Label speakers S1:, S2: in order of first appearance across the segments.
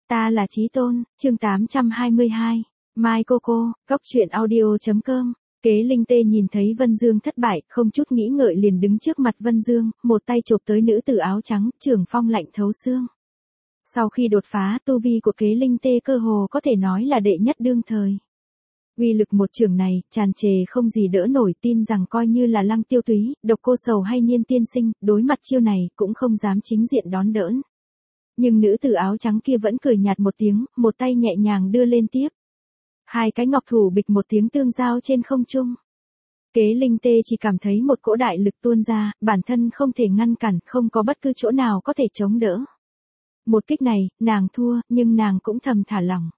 S1: Ta là Chí Tôn, chương 822. Mai Coco, Cóc truyện audio.com. Kế Linh Tê nhìn thấy Vân Dương thất bại, không chút nghĩ ngợi liền đứng trước mặt Vân Dương, một tay chộp tới nữ tử áo trắng, trường phong lạnh thấu xương. Sau khi đột phá, tu vi của Kế Linh Tê cơ hồ có thể nói là đệ nhất đương thời. Uy lực một trường này, tràn trề không gì đỡ nổi, tin rằng coi như là Lăng Tiêu Túy, Độc Cô Sầu hay Niên Tiên Sinh, đối mặt chiêu này, cũng không dám chính diện đón đỡn. Nhưng nữ tử áo trắng kia vẫn cười nhạt một tiếng, một tay nhẹ nhàng đưa lên tiếp. Hai cái ngọc thủ bịch một tiếng tương giao trên không trung. Kế Linh Tê chỉ cảm thấy một cỗ đại lực tuôn ra, bản thân không thể ngăn cản, không có bất cứ chỗ nào có thể chống đỡ. Một kích này, nàng thua, nhưng nàng cũng thầm thả lỏng.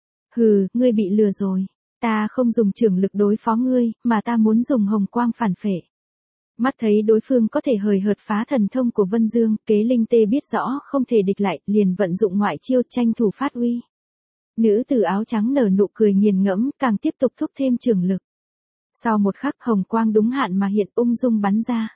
S1: Hừ, ngươi bị lừa rồi. Ta không dùng trưởng lực đối phó ngươi, mà ta muốn dùng hồng quang phản phệ. Mắt thấy đối phương có thể hời hợt phá thần thông của Vân Dương, Kế Linh Tê biết rõ không thể địch lại, liền vận dụng ngoại chiêu tranh thủ phát uy. Nữ tử áo trắng nở nụ cười nghiền ngẫm, càng tiếp tục thúc thêm trưởng lực. Sau một khắc hồng quang đúng hạn mà hiện ung dung bắn ra.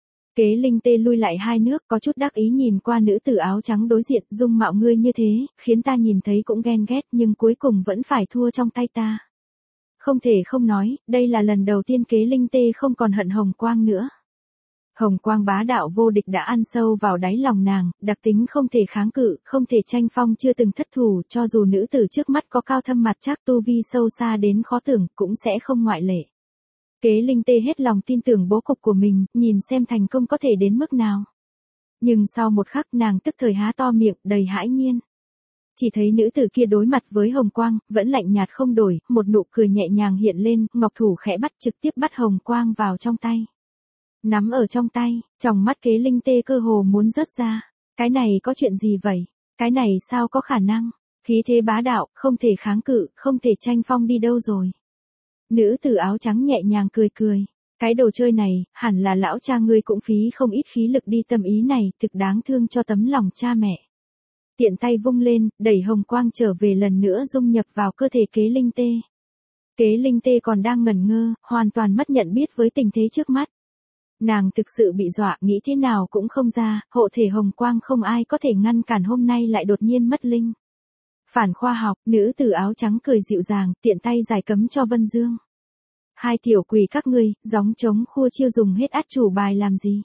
S1: Kế Linh Tê lui lại hai nước, có chút đắc ý nhìn qua nữ tử áo trắng đối diện, dung mạo ngươi như thế, khiến ta nhìn thấy cũng ghen ghét, nhưng cuối cùng vẫn phải thua trong tay ta. Không thể không nói, đây là lần đầu tiên Kế Linh Tê không còn hận hồng quang nữa. Hồng quang bá đạo vô địch đã ăn sâu vào đáy lòng nàng, đặc tính không thể kháng cự, không thể tranh phong chưa từng thất thủ, cho dù nữ tử trước mắt có cao thâm mặt chắc tu vi sâu xa đến khó tưởng, cũng sẽ không ngoại lệ. Kế Linh Tê hết lòng tin tưởng bố cục của mình, nhìn xem thành công có thể đến mức nào. Nhưng sau một khắc nàng tức thời há to miệng, đầy hãi nhiên. Chỉ thấy nữ tử kia đối mặt với hồng quang, vẫn lạnh nhạt không đổi, một nụ cười nhẹ nhàng hiện lên, ngọc thủ khẽ bắt trực tiếp bắt hồng quang vào trong tay. Nắm ở trong tay, trong mắt Kế Linh Tê cơ hồ muốn rớt ra. Cái này có chuyện gì vậy? Cái này sao có khả năng? Khí thế bá đạo, không thể kháng cự, không thể tranh phong đi đâu rồi. Nữ tử áo trắng nhẹ nhàng cười cười. Cái đồ chơi này, hẳn là lão cha ngươi cũng phí không ít khí lực đi tâm ý này, thực đáng thương cho tấm lòng cha mẹ. Tiện tay vung lên, đẩy hồng quang trở về lần nữa dung nhập vào cơ thể Kế Linh Tê. Kế Linh Tê còn đang ngẩn ngơ, hoàn toàn mất nhận biết với tình thế trước mắt. Nàng thực sự bị dọa, nghĩ thế nào cũng không ra, hộ thể hồng quang không ai có thể ngăn cản, hôm nay lại đột nhiên mất linh. Phản khoa học, nữ tử áo trắng cười dịu dàng, tiện tay giải cấm cho Vân Dương. Hai tiểu quỷ các ngươi, gióng trống khua chiêu dùng hết át chủ bài làm gì?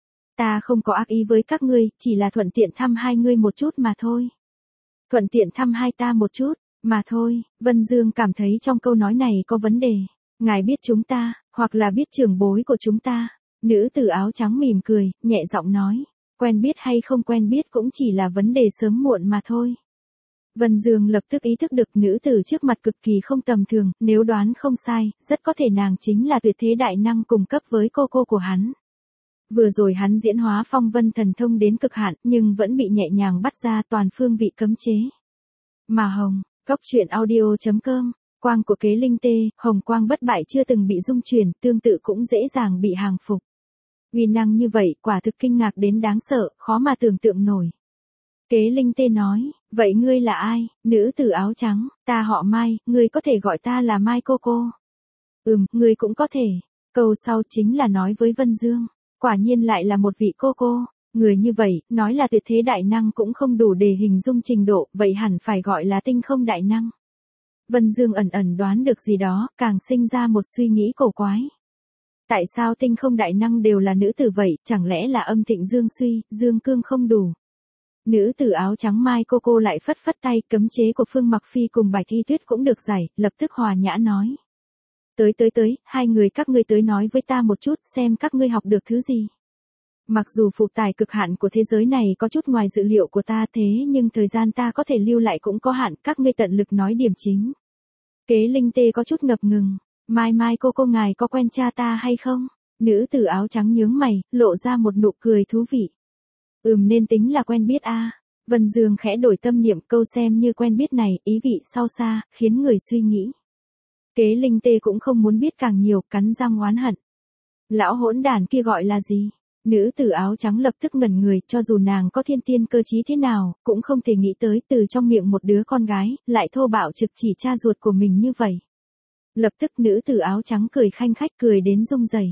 S1: Ta không có ác ý với các ngươi, chỉ là thuận tiện thăm hai ngươi một chút mà thôi. Thuận tiện thăm hai ta một chút, mà thôi. Vân Dương cảm thấy trong câu nói này có vấn đề. Ngài biết chúng ta, hoặc là biết trưởng bối của chúng ta. Nữ tử áo trắng mỉm cười, nhẹ giọng nói. Quen biết hay không quen biết cũng chỉ là vấn đề sớm muộn mà thôi. Vân Dương lập tức ý thức được nữ tử trước mặt cực kỳ không tầm thường, nếu đoán không sai, rất có thể nàng chính là tuyệt thế đại năng cùng cấp với cô của hắn. Vừa rồi hắn diễn hóa phong vân thần thông đến cực hạn, nhưng vẫn bị nhẹ nhàng bắt ra toàn phương vị cấm chế. Mà hồng, Cóc truyện audio.com, quang của Kế Linh Tê, hồng quang bất bại chưa từng bị dung chuyển, tương tự cũng dễ dàng bị hàng phục. Uy năng như vậy, quả thực kinh ngạc đến đáng sợ, khó mà tưởng tượng nổi. Kế Linh Tê nói, vậy ngươi là ai? Nữ tử áo trắng, ta họ Mai, ngươi có thể gọi ta là Mai Coco. Ngươi cũng có thể. Câu sau chính là nói với Vân Dương. Quả nhiên lại là một vị cô. Người như vậy, nói là tuyệt thế đại năng cũng không đủ để hình dung trình độ, vậy hẳn phải gọi là tinh không đại năng. Vân Dương ẩn ẩn đoán được gì đó, càng sinh ra một suy nghĩ cổ quái. Tại sao tinh không đại năng đều là nữ tử vậy, chẳng lẽ là âm thịnh dương suy, dương cương không đủ? Nữ tử áo trắng Mai Coco lại phất phất tay, cấm chế của Phương Mặc Phi cùng Bạch Thi Tuyết cũng được giải, lập tức hòa nhã nói. Tới, hai người các ngươi tới nói với ta một chút, xem các ngươi học được thứ gì. Mặc dù phụ tải cực hạn của thế giới này có chút ngoài dự liệu của ta thế nhưng thời gian ta có thể lưu lại cũng có hạn, các ngươi tận lực nói điểm chính. Kế Linh Tê có chút ngập ngừng. Mai Coco ngài có quen cha ta hay không? Nữ tử áo trắng nhướng mày, lộ ra một nụ cười thú vị. Nên tính là quen biết a. Vân Dương khẽ đổi tâm niệm, câu xem như quen biết này, ý vị sâu xa, khiến người suy nghĩ. Kế Linh Tê cũng không muốn biết càng nhiều, cắn răng oán hận. Lão hỗn đản kia gọi là gì? Nữ tử áo trắng lập tức ngẩn người, cho dù nàng có thiên tiên cơ trí thế nào, cũng không thể nghĩ tới từ trong miệng một đứa con gái, lại thô bạo trực chỉ cha ruột của mình như vậy. Lập tức nữ tử áo trắng cười khanh khách, cười đến rung rẩy.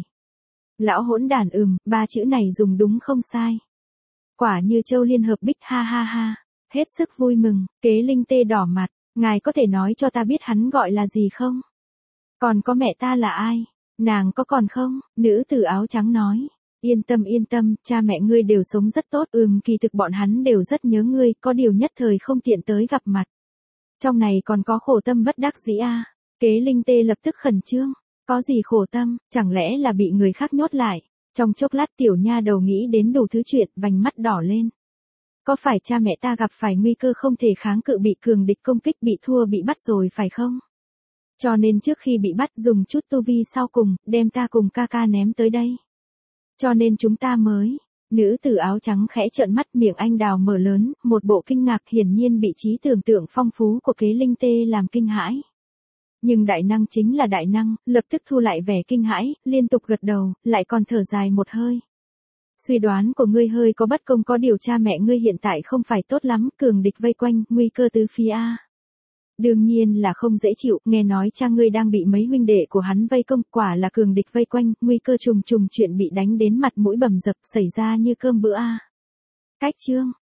S1: Lão hỗn đản, ba chữ này dùng đúng không sai. Quả như châu liên hợp bích, ha ha ha. Hết sức vui mừng, Kế Linh Tê đỏ mặt, ngài có thể nói cho ta biết hắn gọi là gì không? Còn có mẹ ta là ai? Nàng có còn không? Nữ tử áo trắng nói. Yên tâm, cha mẹ ngươi đều sống rất tốt, kỳ thực bọn hắn đều rất nhớ ngươi, có điều nhất thời không tiện tới gặp mặt. Trong này còn có khổ tâm bất đắc dĩ a. Kế Linh Tê lập tức khẩn trương, có gì khổ tâm, chẳng lẽ là bị người khác nhốt lại? Trong chốc lát tiểu nha đầu nghĩ đến đủ thứ chuyện, vành mắt đỏ lên. Có phải cha mẹ ta gặp phải nguy cơ không thể kháng cự bị cường địch công kích bị thua bị bắt rồi phải không? Cho nên trước khi bị bắt dùng chút tu vi sau cùng, đem ta cùng ca ca ném tới đây. Cho nên chúng ta mới, nữ tử áo trắng khẽ trợn mắt miệng anh đào mở lớn, một bộ kinh ngạc hiển nhiên bị trí tưởng tượng phong phú của Kế Linh Tê làm kinh hãi. Nhưng đại năng chính là đại năng, lập tức thu lại vẻ kinh hãi, liên tục gật đầu, lại còn thở dài một hơi. Suy đoán của ngươi hơi có bất công, có điều cha mẹ ngươi hiện tại không phải tốt lắm, cường địch vây quanh, nguy cơ tứ phía a. Đương nhiên là không dễ chịu, nghe nói cha ngươi đang bị mấy huynh đệ của hắn vây công, quả là cường địch vây quanh, nguy cơ trùng trùng, chuyện bị đánh đến mặt mũi bầm dập xảy ra như cơm bữa a. Cách chương